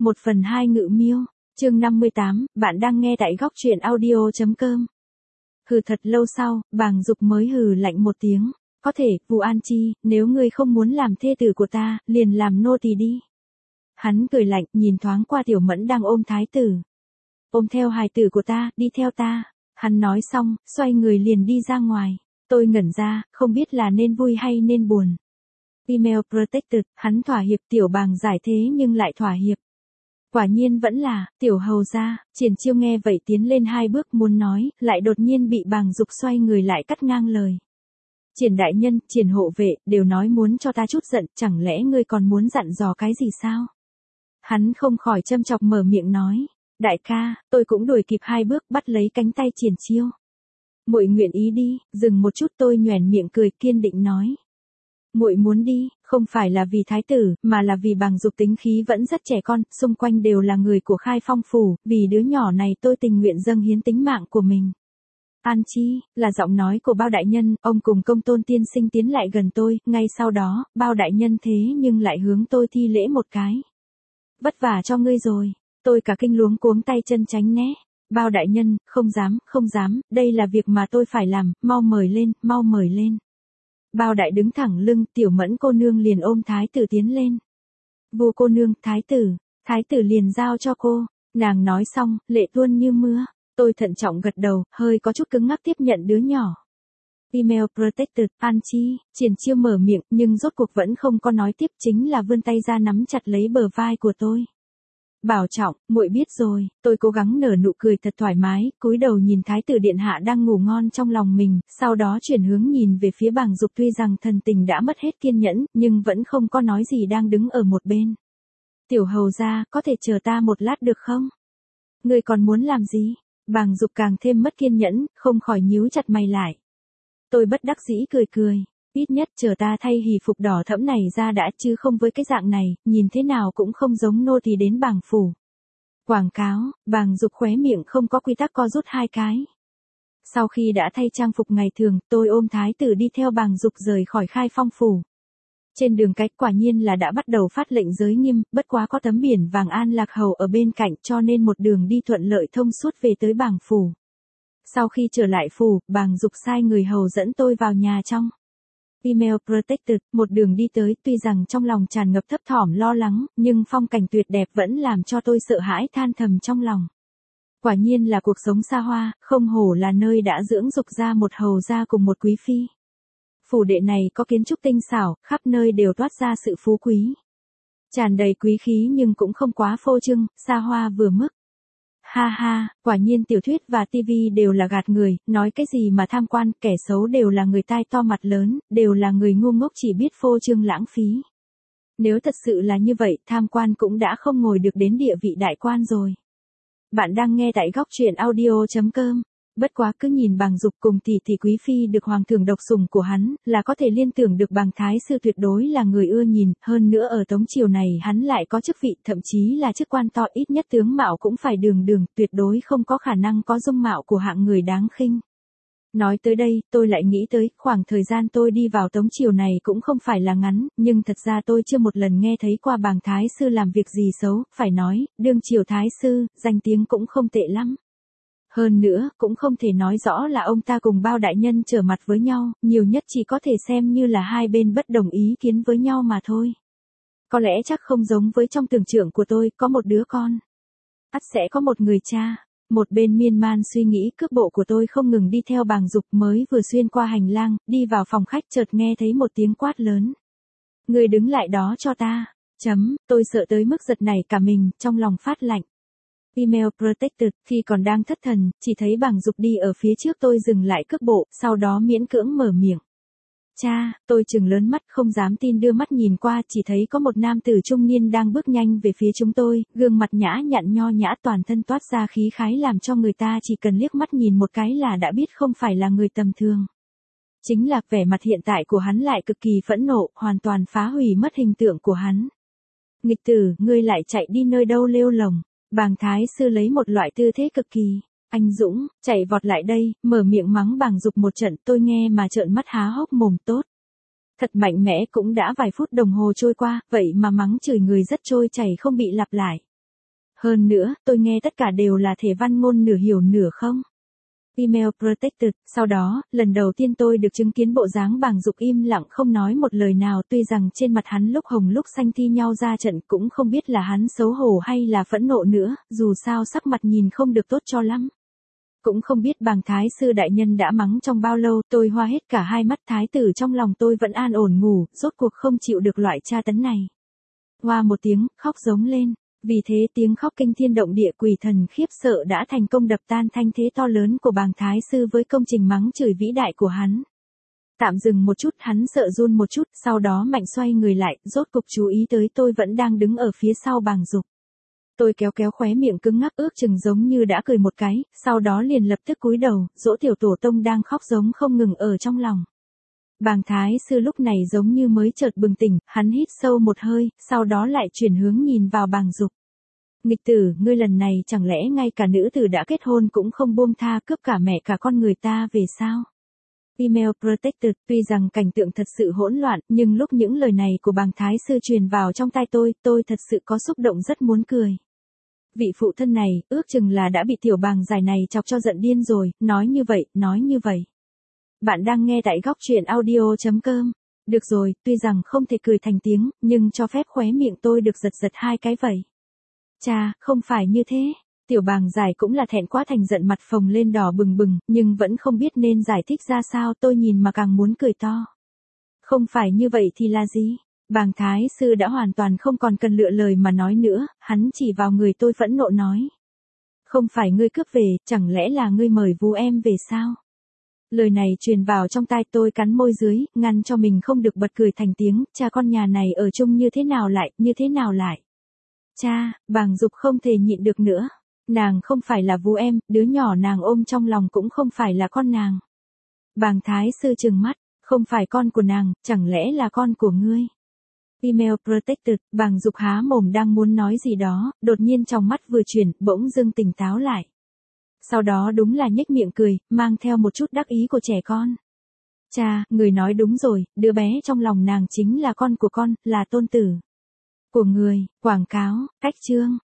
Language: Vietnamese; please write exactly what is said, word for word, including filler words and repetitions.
một phần hai Ngự Miêu, chương năm mươi tám, bạn đang nghe tại góc truyện audio.com. Hừ thật lâu sau, Bàng Dục mới hừ lạnh một tiếng, có thể, Vu An Chi, nếu ngươi không muốn làm thê tử của ta, liền làm nô tỳ đi. Hắn cười lạnh, nhìn thoáng qua Tiểu Mẫn đang ôm thái tử. Ôm theo hài tử của ta, đi theo ta. Hắn nói xong, xoay người liền đi ra ngoài. Tôi ngẩn ra, không biết là nên vui hay nên buồn. Email protected, hắn thỏa hiệp, Tiểu Bàng giải thế nhưng lại thỏa hiệp. Quả nhiên vẫn là, Tiểu hầu gia. Triển Chiêu nghe vậy tiến lên hai bước muốn nói, lại đột nhiên bị Bàng Dục xoay người lại cắt ngang lời. Triển đại nhân, Triển hộ vệ, đều nói muốn cho ta chút giận, chẳng lẽ ngươi còn muốn dặn dò cái gì sao? Hắn không khỏi châm chọc mở miệng nói, đại ca, tôi cũng đuổi kịp hai bước bắt lấy cánh tay Triển Chiêu. Muội nguyện ý đi, dừng một chút tôi nhoẻn miệng cười kiên định nói. Muội muốn đi, không phải là vì thái tử, mà là vì Bàng Dục tính khí vẫn rất trẻ con, xung quanh đều là người của Khai Phong phủ, vì đứa nhỏ này tôi tình nguyện dâng hiến tính mạng của mình. An Chi, là giọng nói của Bao đại nhân, ông cùng Công Tôn tiên sinh tiến lại gần tôi, ngay sau đó, Bao đại nhân thế nhưng lại hướng tôi thi lễ một cái. Vất vả cho ngươi rồi, tôi cả kinh luống cuống tay chân tránh né. Bao đại nhân, không dám, không dám, đây là việc mà tôi phải làm, mau mời lên, mau mời lên. Bao đại đứng thẳng lưng, Tiểu Mẫn cô nương liền ôm thái tử tiến lên. Vu cô nương, thái tử, thái tử liền giao cho cô. Nàng nói xong, lệ tuôn như mưa. Tôi thận trọng gật đầu, hơi có chút cứng ngắc tiếp nhận đứa nhỏ. Email protected, An Chi, Triển Chiêu mở miệng, nhưng rốt cuộc vẫn không có nói tiếp, chính là vươn tay ra nắm chặt lấy bờ vai của tôi. Bảo trọng, muội biết rồi, tôi cố gắng nở nụ cười thật thoải mái, cúi đầu nhìn thái tử điện hạ đang ngủ ngon trong lòng mình, sau đó chuyển hướng nhìn về phía Bàng Dục, tuy rằng thần tình đã mất hết kiên nhẫn, nhưng vẫn không có nói gì đang đứng ở một bên. Tiểu hầu gia, có thể chờ ta một lát được không? Ngươi còn muốn làm gì? Bàng Dục càng thêm mất kiên nhẫn, không khỏi nhíu chặt mày lại. Tôi bất đắc dĩ cười cười, ít nhất chờ ta thay hỷ phục đỏ thẫm này ra đã, chứ không với cái dạng này, nhìn thế nào cũng không giống nô tỳ đến Bàng phủ. Quảng cáo, Bàng Dục khóe miệng không có quy tắc co rút hai cái. Sau khi đã thay trang phục ngày thường, tôi ôm thái tử đi theo Bàng Dục rời khỏi Khai Phong phủ. Trên đường cách quả nhiên là đã bắt đầu phát lệnh giới nghiêm, bất quá có tấm biển vàng An Lạc Hầu ở bên cạnh cho nên một đường đi thuận lợi thông suốt về tới Bàng phủ. Sau khi trở lại phủ, Bàng Dục sai người hầu dẫn tôi vào nhà trong. Email protected, một đường đi tới, tuy rằng trong lòng tràn ngập thấp thỏm lo lắng, nhưng phong cảnh tuyệt đẹp vẫn làm cho tôi sợ hãi than thầm trong lòng. Quả nhiên là cuộc sống xa hoa, không hổ là nơi đã dưỡng dục ra một hầu gia cùng một quý phi. Phủ đệ này có kiến trúc tinh xảo, khắp nơi đều toát ra sự phú quý. Tràn đầy quý khí nhưng cũng không quá phô trương, xa hoa vừa mức. Ha ha, quả nhiên tiểu thuyết và tivi đều là gạt người, nói cái gì mà tham quan, kẻ xấu đều là người tai to mặt lớn, đều là người ngu ngốc chỉ biết phô trương lãng phí. Nếu thật sự là như vậy, tham quan cũng đã không ngồi được đến địa vị đại quan rồi. Bạn đang nghe tại góc truyện audio.com. Bất quá cứ nhìn Bàng Dục cùng tỷ tỷ quý phi được hoàng thượng độc sủng của hắn, là có thể liên tưởng được Bàng thái sư tuyệt đối là người ưa nhìn, hơn nữa ở Tống triều này hắn lại có chức vị, thậm chí là chức quan to, ít nhất tướng mạo cũng phải đường đường, tuyệt đối không có khả năng có dung mạo của hạng người đáng khinh. Nói tới đây, tôi lại nghĩ tới, khoảng thời gian tôi đi vào Tống triều này cũng không phải là ngắn, nhưng thật ra tôi chưa một lần nghe thấy qua Bàng thái sư làm việc gì xấu, phải nói, đương triều thái sư, danh tiếng cũng không tệ lắm. Hơn nữa, cũng không thể nói rõ là ông ta cùng Bao đại nhân trở mặt với nhau, nhiều nhất chỉ có thể xem như là hai bên bất đồng ý kiến với nhau mà thôi. Có lẽ chắc không giống với trong tưởng tượng của tôi, có một đứa con. Ắt sẽ có một người cha. Một bên miên man suy nghĩ, cước bộ của tôi không ngừng đi theo Bàng Dục, mới vừa xuyên qua hành lang, đi vào phòng khách chợt nghe thấy một tiếng quát lớn. Người đứng lại đó cho ta. Chấm, tôi sợ tới mức giật nảy cả mình, trong lòng phát lạnh. Email protected, khi còn đang thất thần, chỉ thấy Bàng Dục đi ở phía trước tôi dừng lại cước bộ, sau đó miễn cưỡng mở miệng. Cha, tôi trừng lớn mắt không dám tin đưa mắt nhìn qua, chỉ thấy có một nam tử trung niên đang bước nhanh về phía chúng tôi, gương mặt nhã nhặn nho nhã, toàn thân toát ra khí khái làm cho người ta chỉ cần liếc mắt nhìn một cái là đã biết không phải là người tầm thường. Chính là vẻ mặt hiện tại của hắn lại cực kỳ phẫn nộ, hoàn toàn phá hủy mất hình tượng của hắn. Nghịch tử, ngươi lại chạy đi nơi đâu lêu lồng. Bàng thái sư lấy một loại tư thế cực kỳ anh dũng, chạy vọt lại đây, mở miệng mắng Bàng Dục một trận, tôi nghe mà trợn mắt há hốc mồm. Tốt. Thật mạnh mẽ, cũng đã vài phút đồng hồ trôi qua, vậy mà mắng chửi người rất trôi chảy không bị lặp lại. Hơn nữa, tôi nghe tất cả đều là thể văn ngôn nửa hiểu nửa không. Email protected, sau đó, lần đầu tiên tôi được chứng kiến bộ dáng Bàng Dục im lặng không nói một lời nào, tuy rằng trên mặt hắn lúc hồng lúc xanh thi nhau ra trận, cũng không biết là hắn xấu hổ hay là phẫn nộ nữa, dù sao sắc mặt nhìn không được tốt cho lắm. Cũng không biết Bàng Thái sư đại nhân đã mắng trong bao lâu, tôi hoa hết cả hai mắt, thái tử trong lòng tôi vẫn an ổn ngủ, rốt cuộc không chịu được loại tra tấn này. Hoa một tiếng, khóc giống lên. Vì thế tiếng khóc kinh thiên động địa, quỷ thần khiếp sợ đã thành công đập tan thanh thế to lớn của Bàng Thái sư với công trình mắng chửi vĩ đại của hắn. Tạm dừng một chút, hắn sợ run một chút, sau đó mạnh xoay người lại, rốt cục chú ý tới tôi vẫn đang đứng ở phía sau Bàng Dục. Tôi kéo kéo khóe miệng cứng ngắc, ước chừng giống như đã cười một cái, sau đó liền lập tức cúi đầu, dỗ tiểu tổ tông đang khóc giống không ngừng ở trong lòng. Bàng Thái sư lúc này giống như mới chợt bừng tỉnh, hắn hít sâu một hơi, sau đó lại chuyển hướng nhìn vào Bàng Dục. Nghịch tử, ngươi lần này chẳng lẽ ngay cả nữ tử đã kết hôn cũng không buông tha, cướp cả mẹ cả con người ta về sao? Email protected, tuy rằng cảnh tượng thật sự hỗn loạn, nhưng lúc những lời này của Bàng Thái sư truyền vào trong tai tôi, tôi thật sự có xúc động rất muốn cười. Vị phụ thân này, ước chừng là đã bị tiểu Bàng giải này chọc cho giận điên rồi, nói như vậy, nói như vậy. Bạn đang nghe tại góc truyện audio chấm com. Được rồi, tuy rằng không thể cười thành tiếng, nhưng cho phép khóe miệng tôi được giật giật hai cái vậy. Chà, không phải như thế. Tiểu Bàng giải cũng là thẹn quá thành giận, mặt phồng lên đỏ bừng bừng, nhưng vẫn không biết nên giải thích ra sao, tôi nhìn mà càng muốn cười to. Không phải như vậy thì là gì? Bàng Thái sư đã hoàn toàn không còn cần lựa lời mà nói nữa, hắn chỉ vào người tôi phẫn nộ nói. Không phải ngươi cướp về, chẳng lẽ là ngươi mời vú em về sao? Lời này truyền vào trong tai tôi, cắn môi dưới, ngăn cho mình không được bật cười thành tiếng, cha con nhà này ở chung như thế nào lại, như thế nào lại. Cha, Bàng Dục không thể nhịn được nữa. Nàng không phải là vú em, đứa nhỏ nàng ôm trong lòng cũng không phải là con nàng. Bàng Thái sư trừng mắt, không phải con của nàng, chẳng lẽ là con của ngươi? Email protected, Bàng Dục há mồm đang muốn nói gì đó, đột nhiên trong mắt vừa chuyển, bỗng dưng tỉnh táo lại. Sau đó đúng là nhếch miệng cười, mang theo một chút đắc ý của trẻ con. Cha, người nói đúng rồi, đứa bé trong lòng nàng chính là con của con, là tôn tử của người. Quảng cáo, cách chương.